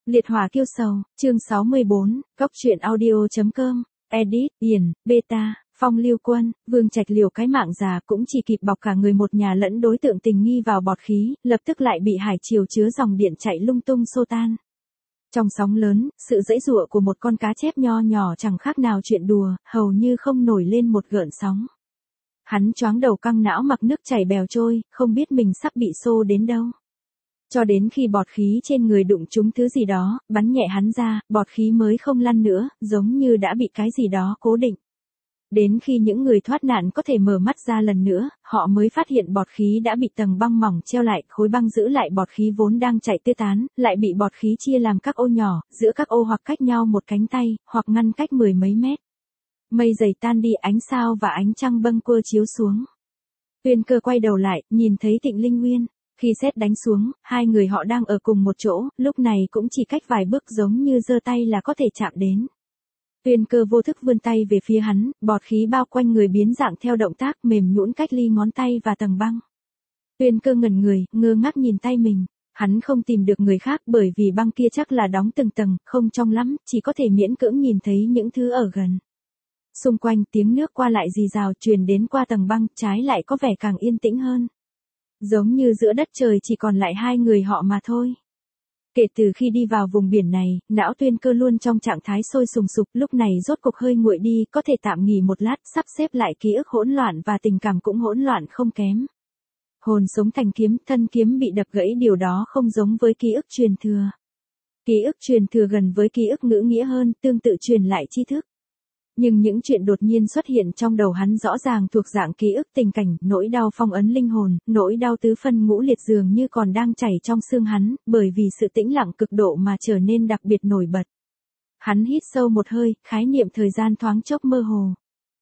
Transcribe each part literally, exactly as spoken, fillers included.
Liệt hỏa kiêu sầu, chương sáu mươi bốn, Cốc truyện audio.com, edit, Điền, beta, Phong Lưu Quân, Vương Trạch liều cái mạng già cũng chỉ kịp bọc cả người một nhà lẫn đối tượng tình nghi vào bọt khí, lập tức lại bị hải triều chứa dòng điện chạy lung tung xô tan. Trong sóng lớn, sự giãy giụa của một con cá chép nho nhỏ chẳng khác nào chuyện đùa, hầu như không nổi lên một gợn sóng. Hắn choáng đầu căng não mặc nước chảy bèo trôi, không biết mình sắp bị xô đến đâu. Cho đến khi bọt khí trên người đụng trúng thứ gì đó, bắn nhẹ hắn ra, bọt khí mới không lăn nữa, giống như đã bị cái gì đó cố định. Đến khi những người thoát nạn có thể mở mắt ra lần nữa, họ mới phát hiện bọt khí đã bị tầng băng mỏng treo lại, khối băng giữ lại bọt khí vốn đang chạy tứ tán, lại bị bọt khí chia làm các ô nhỏ, giữa các ô hoặc cách nhau một cánh tay, hoặc ngăn cách mười mấy mét. Mây dày tan đi, ánh sao và ánh trăng bâng quơ chiếu xuống. Tuyên Cơ quay đầu lại, nhìn thấy Tịnh Linh Nguyên. Khi sét đánh xuống, hai người họ đang ở cùng một chỗ, lúc này cũng chỉ cách vài bước, giống như giơ tay là có thể chạm đến. Tuyên Cơ vô thức vươn tay về phía hắn, bọt khí bao quanh người biến dạng theo động tác mềm nhũn cách ly ngón tay và tầng băng. Tuyên Cơ ngẩn người, ngơ ngác nhìn tay mình. Hắn không tìm được người khác bởi vì băng kia chắc là đóng từng tầng, không trong lắm, chỉ có thể miễn cưỡng nhìn thấy những thứ ở gần. Xung quanh tiếng nước qua lại rì rào truyền đến qua tầng băng, trái lại có vẻ càng yên tĩnh hơn. Giống như giữa đất trời chỉ còn lại hai người họ mà thôi. Kể từ khi đi vào vùng biển này, não Tuyên Cơ luôn trong trạng thái sôi sùng sục, lúc này rốt cục hơi nguội đi, có thể tạm nghỉ một lát, sắp xếp lại ký ức hỗn loạn và tình cảm cũng hỗn loạn không kém. Hồn sống thành kiếm, thân kiếm bị đập gãy, điều đó không giống với ký ức truyền thừa. Ký ức truyền thừa gần với ký ức ngữ nghĩa hơn, tương tự truyền lại tri thức. Nhưng những chuyện đột nhiên xuất hiện trong đầu hắn rõ ràng thuộc dạng ký ức tình cảnh, nỗi đau phong ấn linh hồn, nỗi đau tứ phân ngũ liệt dường như còn đang chảy trong xương hắn, bởi vì sự tĩnh lặng cực độ mà trở nên đặc biệt nổi bật. Hắn hít sâu một hơi, khái niệm thời gian thoáng chốc mơ hồ.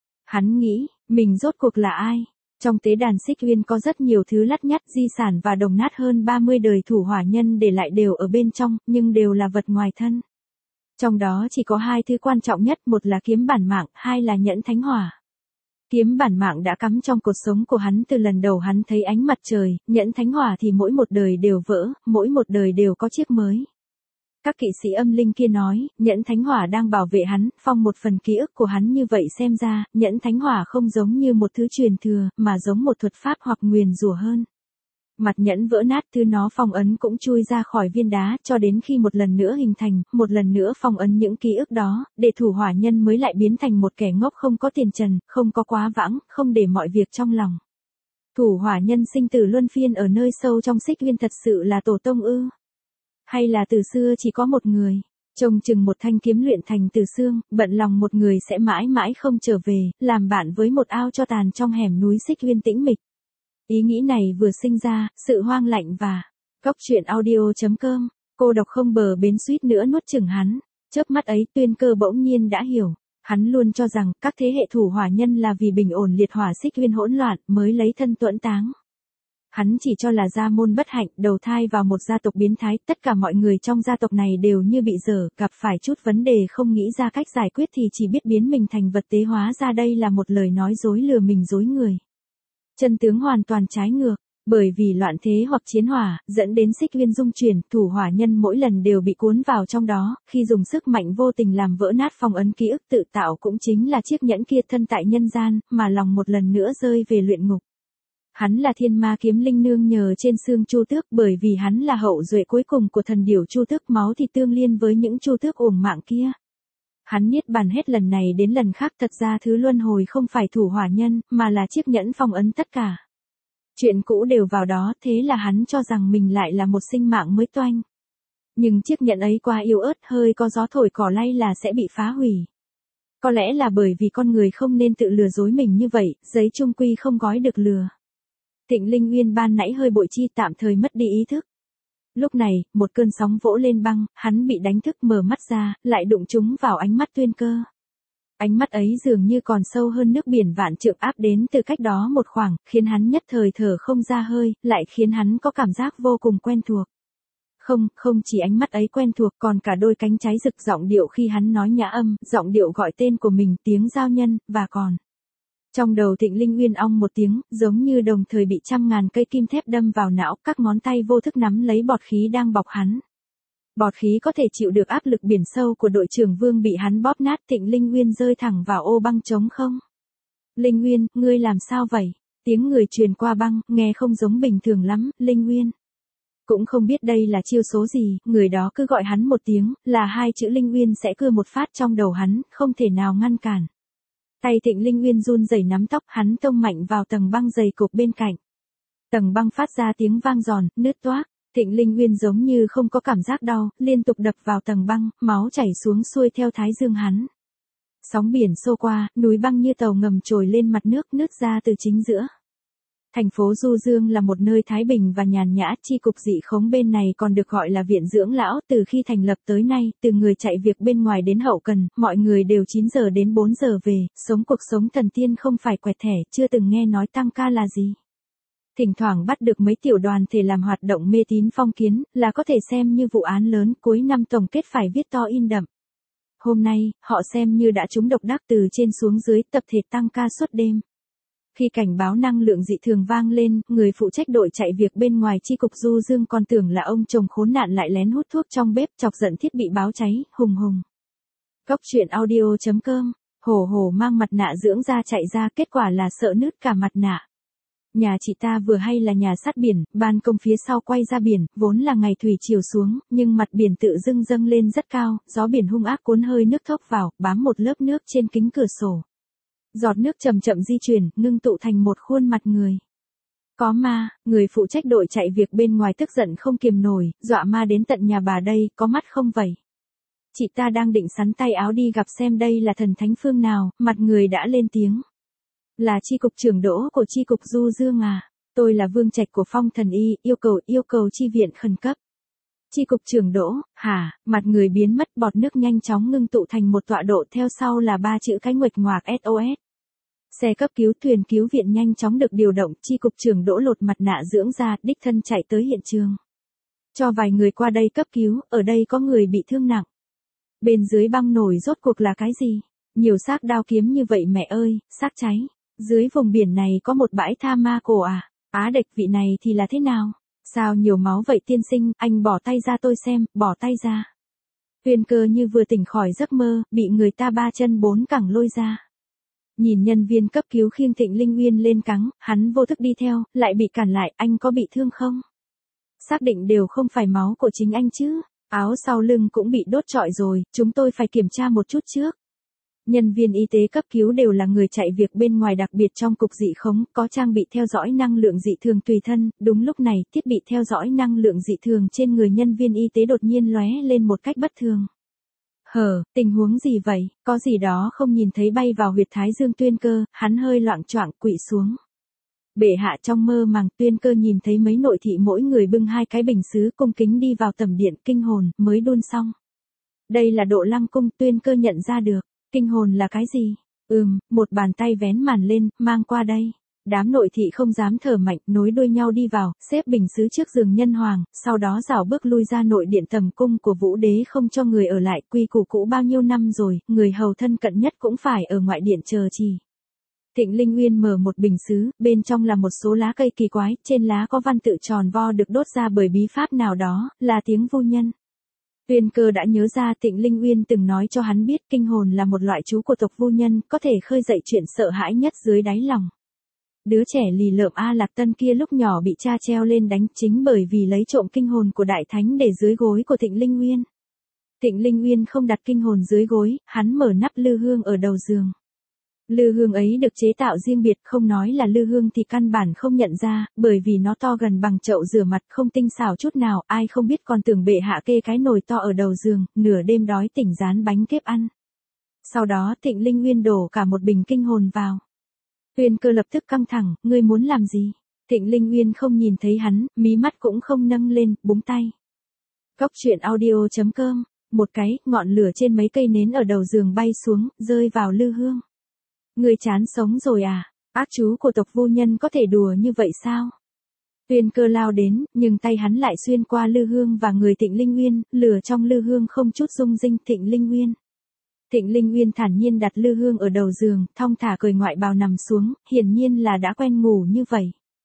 Hắn nghĩ, mình rốt cuộc là ai? Trong tế đàn Xích Uyên có rất nhiều thứ lắt nhắt, di sản và đồng nát hơn ba mươi đời thủ hỏa nhân để lại đều ở bên trong, nhưng đều là vật ngoài thân. Trong đó chỉ có hai thứ quan trọng nhất, một là kiếm bản mạng, hai là nhẫn thánh hỏa. Kiếm bản mạng đã cắm trong cột sống của hắn từ lần đầu hắn thấy ánh mặt trời, nhẫn thánh hỏa thì mỗi một đời đều vỡ, mỗi một đời đều có chiếc mới. Các kỵ sĩ âm linh kia nói, nhẫn thánh hỏa đang bảo vệ hắn, phong một phần ký ức của hắn, như vậy xem ra, nhẫn thánh hỏa không giống như một thứ truyền thừa, mà giống một thuật pháp hoặc nguyền rủa hơn. Mặt nhẫn vỡ nát, thứ nó phong ấn cũng chui ra khỏi viên đá, cho đến khi một lần nữa hình thành, một lần nữa phong ấn những ký ức đó, để thủ hỏa nhân mới lại biến thành một kẻ ngốc không có tiền trần, không có quá vãng, không để mọi việc trong lòng. Thủ hỏa nhân sinh tử luân phiên ở nơi sâu trong Xích Uyên thật sự là tổ tông ư? Hay là từ xưa chỉ có một người, trông chừng một thanh kiếm luyện thành từ xương, bận lòng một người sẽ mãi mãi không trở về, làm bạn với một ao cho tàn trong hẻm núi Xích Uyên tĩnh mịch. Ý nghĩ này vừa sinh ra, sự hoang lạnh và Cốc truyện audio.com, cô độc không bờ bến suýt nữa nuốt chửng hắn. Chớp mắt ấy, Tuyên Cơ bỗng nhiên đã hiểu. Hắn luôn cho rằng các thế hệ thủ hỏa nhân là vì bình ổn liệt hỏa Xích Uyên hỗn loạn mới lấy thân tuẫn táng. Hắn chỉ cho là gia môn bất hạnh, đầu thai vào một gia tộc biến thái, tất cả mọi người trong gia tộc này đều như bị dở, gặp phải chút vấn đề không nghĩ ra cách giải quyết thì chỉ biết biến mình thành vật tế, hóa ra đây là một lời nói dối lừa mình dối người. Chân tướng hoàn toàn trái ngược, bởi vì loạn thế hoặc chiến hỏa, dẫn đến Xích Uyên dung chuyển, thủ hỏa nhân mỗi lần đều bị cuốn vào trong đó, khi dùng sức mạnh vô tình làm vỡ nát phong ấn ký ức tự tạo cũng chính là chiếc nhẫn kia thân tại nhân gian, mà lòng một lần nữa rơi về luyện ngục. Hắn là thiên ma kiếm linh nương nhờ trên xương Chu Tước, bởi vì hắn là hậu duệ cuối cùng của thần điểu Chu Tước, máu thì tương liên với những Chu Tước uổng mạng kia. Hắn niết bàn hết lần này đến lần khác, thật ra thứ luân hồi không phải thủ hỏa nhân, mà là chiếc nhẫn phong ấn tất cả. Chuyện cũ đều vào đó, thế là hắn cho rằng mình lại là một sinh mạng mới toanh. Nhưng chiếc nhẫn ấy quá yếu ớt, hơi có gió thổi cỏ lay là sẽ bị phá hủy. Có lẽ là bởi vì con người không nên tự lừa dối mình như vậy, giấy chung quy không gói được lừa. Tịnh Linh Nguyên ban nãy hơi bội chi, tạm thời mất đi ý thức. Lúc này, một cơn sóng vỗ lên băng, hắn bị đánh thức, mở mắt ra, lại đụng trúng vào ánh mắt Tuyên Cơ. Ánh mắt ấy dường như còn sâu hơn nước biển vạn trượng, áp đến từ cách đó một khoảng, khiến hắn nhất thời thở không ra hơi, lại khiến hắn có cảm giác vô cùng quen thuộc. Không, không chỉ ánh mắt ấy quen thuộc, còn cả đôi cánh cháy rực, giọng điệu khi hắn nói nhã âm, giọng điệu gọi tên của mình, tiếng giao nhân, và còn. Trong đầu Tịnh Linh Nguyên ong một tiếng, giống như đồng thời bị trăm ngàn cây kim thép đâm vào não, các ngón tay vô thức nắm lấy bọt khí đang bọc hắn. Bọt khí có thể chịu được áp lực biển sâu của đội trưởng Vương bị hắn bóp nát, Thịnh Linh Nguyên rơi thẳng vào ô băng trống không. Linh Nguyên, ngươi làm sao vậy? Tiếng người truyền qua băng, nghe không giống bình thường lắm, Linh Nguyên. Cũng không biết đây là chiêu số gì, người đó cứ gọi hắn một tiếng, là hai chữ Linh Nguyên sẽ cưa một phát trong đầu hắn, không thể nào ngăn cản. Tay Thịnh Linh Nguyên run rẩy nắm tóc, hắn tông mạnh vào tầng băng dày cộp bên cạnh. Tầng băng phát ra tiếng vang giòn, nứt toác. Thịnh Linh Nguyên giống như không có cảm giác đau, liên tục đập vào tầng băng, máu chảy xuống xuôi theo thái dương hắn. Sóng biển xô qua, núi băng như tàu ngầm trồi lên mặt nước, nứt ra từ chính giữa. Thành phố Du Dương là một nơi thái bình và nhàn nhã, chi cục dị khống bên này còn được gọi là viện dưỡng lão, từ khi thành lập tới nay, từ người chạy việc bên ngoài đến hậu cần, mọi người đều chín giờ đến bốn giờ về, sống cuộc sống thần tiên không phải quẹt thẻ, chưa từng nghe nói tăng ca là gì. Thỉnh thoảng bắt được mấy tiểu đoàn thể làm hoạt động mê tín phong kiến, là có thể xem như vụ án lớn, cuối năm tổng kết phải viết to in đậm. Hôm nay, họ xem như đã trúng độc đắc, từ trên xuống dưới, tập thể tăng ca suốt đêm. Khi cảnh báo năng lượng dị thường vang lên, người phụ trách đội chạy việc bên ngoài chi cục Du Dương còn tưởng là ông chồng khốn nạn lại lén hút thuốc trong bếp, chọc giận thiết bị báo cháy, hùng hùng. Góc truyện audio chấm com, hổ hổ mang mặt nạ dưỡng da chạy ra, kết quả là sợ nứt cả mặt nạ. Nhà chị ta vừa hay là nhà sát biển, ban công phía sau quay ra biển, vốn là ngày thủy chiều xuống, nhưng mặt biển tự dưng dâng lên rất cao, gió biển hung ác cuốn hơi nước thốc vào, bám một lớp nước trên kính cửa sổ. Giọt nước chậm chậm di chuyển, ngưng tụ thành một khuôn mặt người. Có ma, người phụ trách đội chạy việc bên ngoài tức giận không kiềm nổi, dọa ma đến tận nhà bà đây, có mắt không vậy? Chị ta đang định sắn tay áo đi gặp xem đây là thần thánh phương nào, mặt người đã lên tiếng. Là chi cục trưởng Đỗ của chi cục Du Dương à? Tôi là Vương Trạch của Phong Thần Y, yêu cầu yêu cầu chi viện khẩn cấp. Chi cục trưởng Đỗ, hả? Mặt người biến mất, bọt nước nhanh chóng ngưng tụ thành một tọa độ, theo sau là ba chữ cái nguệch ngoạc ét o ét. Xe cấp cứu thuyền cứu viện nhanh chóng được điều động, chi cục trưởng Đỗ lột mặt nạ dưỡng da, đích thân chạy tới hiện trường. Cho vài người qua đây cấp cứu, ở đây có người bị thương nặng. Bên dưới băng nổi rốt cuộc là cái gì? Nhiều xác đao kiếm như vậy mẹ ơi, xác cháy. Dưới vùng biển này có một bãi tha ma cổ à? Á địch vị này thì là thế nào? Sao nhiều máu vậy tiên sinh, anh bỏ tay ra tôi xem, bỏ tay ra. Tuyên Cơ như vừa tỉnh khỏi giấc mơ, bị người ta ba chân bốn cẳng lôi ra. Nhìn nhân viên cấp cứu khiêng Thịnh Linh Nguyên lên cáng, hắn vô thức đi theo, lại bị cản lại, anh có bị thương không? Xác định đều không phải máu của chính anh chứ, áo sau lưng cũng bị đốt trọi rồi, chúng tôi phải kiểm tra một chút trước. Nhân viên y tế cấp cứu đều là người chạy việc bên ngoài, đặc biệt trong cục dị khống, có trang bị theo dõi năng lượng dị thường tùy thân, đúng lúc này, thiết bị theo dõi năng lượng dị thường trên người nhân viên y tế đột nhiên lóe lên một cách bất thường. Hờ, tình huống gì vậy, có gì đó không nhìn thấy bay vào huyệt thái dương Tuyên Cơ, hắn hơi loạng choạng quỵ xuống. Bệ hạ, trong mơ màng, Tuyên Cơ nhìn thấy mấy nội thị mỗi người bưng hai cái bình sứ cung kính đi vào tầm điện, kinh hồn, mới đun xong. Đây là Độ Lăng cung, Tuyên Cơ nhận ra được. Kinh hồn là cái gì? Ừm, một bàn tay vén màn lên, mang qua đây. Đám nội thị không dám thở mạnh, nối đuôi nhau đi vào, xếp bình sứ trước giường nhân hoàng, sau đó rảo bước lui ra nội điện tầm cung của Vũ Đế, không cho người ở lại, quy củ cũ bao nhiêu năm rồi, người hầu thân cận nhất cũng phải ở ngoại điện chờ trì. Thịnh Linh Nguyên mở một bình sứ, bên trong là một số lá cây kỳ quái, trên lá có văn tự tròn vo được đốt ra bởi bí pháp nào đó, là tiếng vu nhân. Tuyên Cơ đã nhớ ra Thịnh Linh Nguyên từng nói cho hắn biết kinh hồn là một loại chú của tộc vu nhân, có thể khơi dậy chuyện sợ hãi nhất dưới đáy lòng. Đứa trẻ lì lợm A Lạc Tân kia lúc nhỏ bị cha treo lên đánh chính bởi vì lấy trộm kinh hồn của đại thánh để dưới gối của Thịnh Linh Nguyên. Thịnh Linh Nguyên không đặt kinh hồn dưới gối, hắn mở nắp lư hương ở đầu giường. Lư hương ấy được chế tạo riêng biệt, không nói là lư hương thì căn bản không nhận ra, bởi vì nó to gần bằng chậu rửa mặt, không tinh xảo chút nào, ai không biết còn tưởng bệ hạ kê cái nồi to ở đầu giường, nửa đêm đói tỉnh rán bánh kếp ăn. Sau đó Thịnh Linh Nguyên đổ cả một bình kinh hồn vào. Tuyên Cơ lập tức căng thẳng, ngươi muốn làm gì? Thịnh Linh Nguyên không nhìn thấy hắn, mí mắt cũng không nâng lên, búng tay. Góc truyện audio chấm com, một cái, ngọn lửa trên mấy cây nến ở đầu giường bay xuống, rơi vào lư hương. Ngươi chán sống rồi à? Ác chú của tộc vô nhân có thể đùa như vậy sao? Tuyên Cơ lao đến, nhưng tay hắn lại xuyên qua lư hương và người Thịnh Linh Nguyên, lửa trong lư hương không chút rung rinh. Thịnh Linh Nguyên. Thịnh Linh Nguyên thản nhiên đặt lư hương ở đầu giường, thong thả cởi ngoại bào nằm xuống, hiển nhiên là đã quen ngủ như vậy.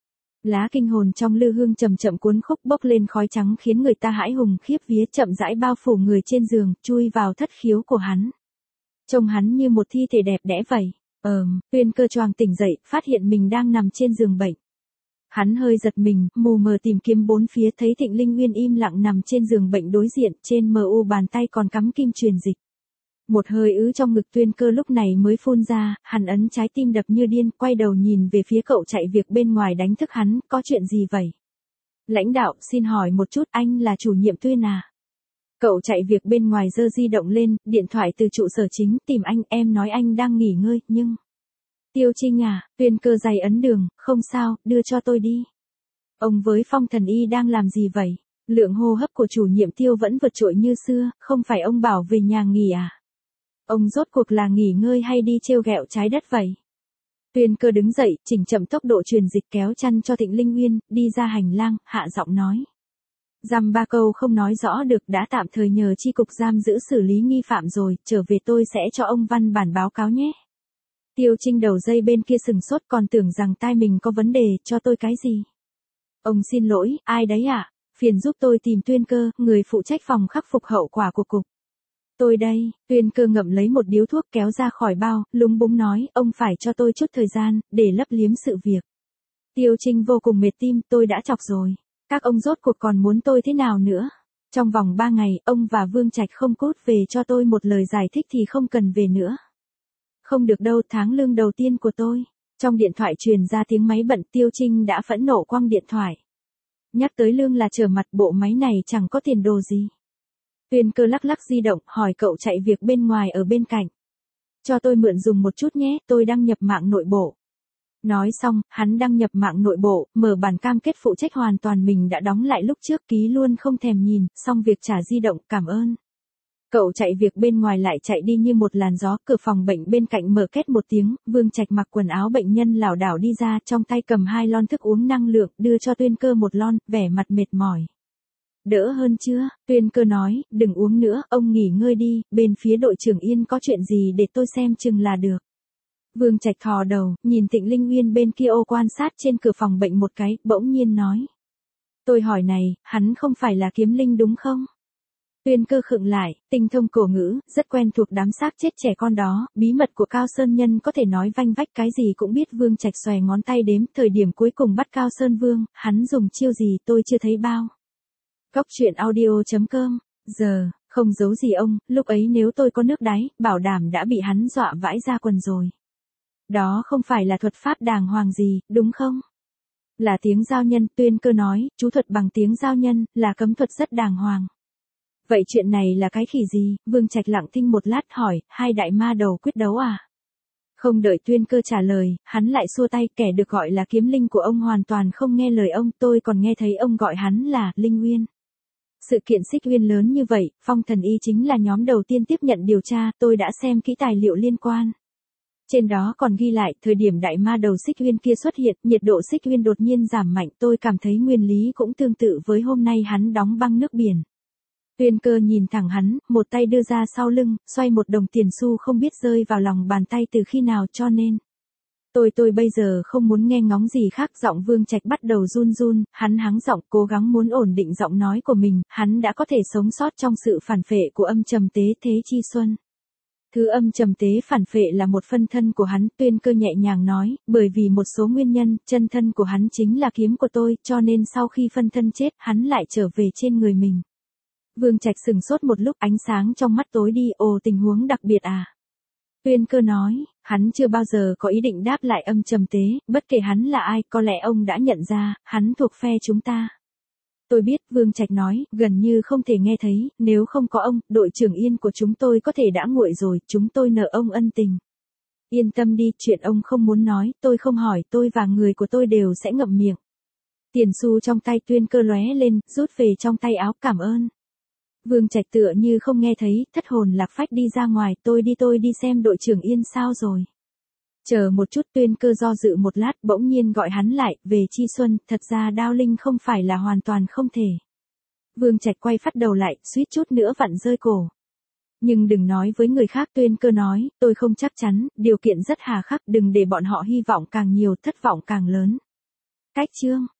Lá kinh hồn trong lư hương chậm chậm cuốn khúc bốc lên khói trắng khiến người ta hãi hùng khiếp vía, chậm rãi bao phủ người trên giường, chui vào thất khiếu của hắn. Trông hắn như một thi thể đẹp đẽ vậy. Ờm, Tuyên Cơ choàng tỉnh dậy, phát hiện mình đang nằm trên giường bệnh. Hắn hơi giật mình, mù mờ tìm kiếm bốn phía, thấy Thịnh Linh Nguyên im lặng nằm trên giường bệnh đối diện, trên mờ u bàn tay còn cắm kim truyền dịch. Một hơi ứ trong ngực Tuyên Cơ lúc này mới phun ra, hắn ấn trái tim đập như điên, quay đầu nhìn về phía cậu chạy việc bên ngoài đánh thức hắn, có chuyện gì vậy? Lãnh đạo, xin hỏi một chút, anh là chủ nhiệm Tuyên à? Cậu chạy việc bên ngoài giơ di động lên, điện thoại từ trụ sở chính, tìm anh, em nói anh đang nghỉ ngơi, nhưng... Tiêu Trinh à, Tuyên Cơ giày ấn đường, không sao, đưa cho tôi đi. Ông với Phong Thần Y đang làm gì vậy? Lượng hô hấp của chủ nhiệm Tiêu vẫn vượt trội như xưa, không phải ông bảo về nhà nghỉ à? Ông rốt cuộc là nghỉ ngơi hay đi trêu ghẹo trái đất vậy? Tuyên Cơ đứng dậy, chỉnh chậm tốc độ truyền dịch, kéo chăn cho Thịnh Linh Nguyên, đi ra hành lang, hạ giọng nói. Dăm ba câu không nói rõ được, đã tạm thời nhờ chi cục giam giữ xử lý nghi phạm rồi, trở về tôi sẽ cho ông văn bản báo cáo nhé. Tiêu Trinh đầu dây bên kia sừng sốt, còn tưởng rằng tai mình có vấn đề, cho tôi cái gì? Ông xin lỗi, ai đấy ạ? À? Phiền giúp tôi tìm Tuyên Cơ, người phụ trách phòng khắc phục hậu quả của cục. Tôi đây, Tuyên Cơ ngậm lấy một điếu thuốc kéo ra khỏi bao, lúng búng nói, ông phải cho tôi chút thời gian, để lấp liếm sự việc. Tiêu Trinh vô cùng mệt tim, tôi đã chọc rồi. Các ông rốt cuộc còn muốn tôi thế nào nữa? Trong vòng ba ngày, ông và Vương Trạch không cút về cho tôi một lời giải thích thì không cần về nữa. Không được đâu, tháng lương đầu tiên của tôi. Trong điện thoại truyền ra tiếng máy bận, Tiêu Trinh đã phẫn nộ quăng điện thoại. Nhắc tới lương là trở mặt, bộ máy này chẳng có tiền đồ gì. Tuyên Cơ lắc lắc di động, hỏi cậu chạy việc bên ngoài ở bên cạnh. Cho tôi mượn dùng một chút nhé, tôi đăng nhập mạng nội bộ. Nói xong, hắn đăng nhập mạng nội bộ, mở bản cam kết phụ trách hoàn toàn mình đã đóng lại lúc trước, ký luôn không thèm nhìn, xong việc trả di động, cảm ơn. Cậu chạy việc bên ngoài lại chạy đi như một làn gió, cửa phòng bệnh bên cạnh mở két một tiếng, Vương Trạch mặc quần áo bệnh nhân lảo đảo đi ra, trong tay cầm hai lon thức uống năng lượng, đưa cho Tuyên Cơ một lon, vẻ mặt mệt mỏi. Đỡ hơn chưa? Tuyên Cơ nói, đừng uống nữa, ông nghỉ ngơi đi, bên phía đội trưởng Yên có chuyện gì để tôi xem chừng là được. Vương Trạch thò đầu, nhìn Thịnh Linh Nguyên bên kia ô quan sát trên cửa phòng bệnh một cái, bỗng nhiên nói. Tôi hỏi này, hắn không phải là Kiếm Linh đúng không? Tuyên Cơ khựng lại, tinh thông cổ ngữ, rất quen thuộc đám xác chết trẻ con đó, bí mật của Cao Sơn Nhân có thể nói vanh vách cái gì cũng biết. Vương Trạch xòe ngón tay đếm, thời điểm cuối cùng bắt Cao Sơn Vương, hắn dùng chiêu gì tôi chưa thấy bao. Góc truyện audio chấm com, giờ, không giấu gì ông, lúc ấy nếu tôi có nước đáy, bảo đảm đã bị hắn dọa vãi ra quần rồi. Đó không phải là thuật pháp đàng hoàng gì, đúng không? Là tiếng giao nhân, Tuyên Cơ nói, chú thuật bằng tiếng giao nhân, là cấm thuật rất đàng hoàng. Vậy chuyện này là cái khỉ gì? Vương Trạch lặng thinh một lát hỏi, hai đại ma đầu quyết đấu à? Không đợi Tuyên Cơ trả lời, hắn lại xua tay, kẻ được gọi là Kiếm Linh của ông hoàn toàn không nghe lời ông, tôi còn nghe thấy ông gọi hắn là Linh Nguyên. Sự kiện Xích Uyên lớn như vậy, Phong Thần Y chính là nhóm đầu tiên tiếp nhận điều tra, tôi đã xem kỹ tài liệu liên quan. Trên đó còn ghi lại, thời điểm đại ma đầu Xích Uyên kia xuất hiện, nhiệt độ Xích Uyên đột nhiên giảm mạnh, tôi cảm thấy nguyên lý cũng tương tự với hôm nay hắn đóng băng nước biển. Tuyên Cơ nhìn thẳng hắn, một tay đưa ra sau lưng, xoay một đồng tiền xu không biết rơi vào lòng bàn tay từ khi nào, cho nên. Tôi tôi bây giờ không muốn nghe ngóng gì khác. Giọng Vương Trạch bắt đầu run run, hắn hắng giọng, cố gắng muốn ổn định giọng nói của mình, hắn đã có thể sống sót trong sự phản phệ của âm trầm tế Thế Chi Xuân. Thứ âm trầm tế phản phệ là một phân thân của hắn. Tuyên Cơ nhẹ nhàng nói, bởi vì một số nguyên nhân, chân thân của hắn chính là kiếm của tôi, cho nên sau khi phân thân chết, hắn lại trở về trên người mình. Vương Trạch sừng sốt một lúc, ánh sáng trong mắt tối đi, ồ, tình huống đặc biệt à? Tuyên Cơ nói, hắn chưa bao giờ có ý định đáp lại âm trầm tế, bất kể hắn là ai, có lẽ ông đã nhận ra, hắn thuộc phe chúng ta. Tôi biết, Vương Trạch nói, gần như không thể nghe thấy, nếu không có ông, đội trưởng Yên của chúng tôi có thể đã nguội rồi, chúng tôi nợ ông ân tình. Yên tâm đi, chuyện ông không muốn nói, tôi không hỏi, tôi và người của tôi đều sẽ ngậm miệng. Tiền xu trong tay Tuyên Cơ lóe lên, rút về trong tay áo, cảm ơn. Vương Trạch tựa như không nghe thấy, thất hồn lạc phách đi ra ngoài, tôi đi tôi đi xem đội trưởng Yên sao rồi. Chờ một chút. Tuyên Cơ do dự một lát, bỗng nhiên gọi hắn lại, về Chi Xuân, thật ra Đao Linh không phải là hoàn toàn không thể. Vương Trạch quay phát đầu lại, suýt chút nữa vặn rơi cổ. Nhưng đừng nói với người khác. Tuyên Cơ nói, tôi không chắc chắn, điều kiện rất hà khắc, đừng để bọn họ hy vọng càng nhiều, thất vọng càng lớn. Cách chương.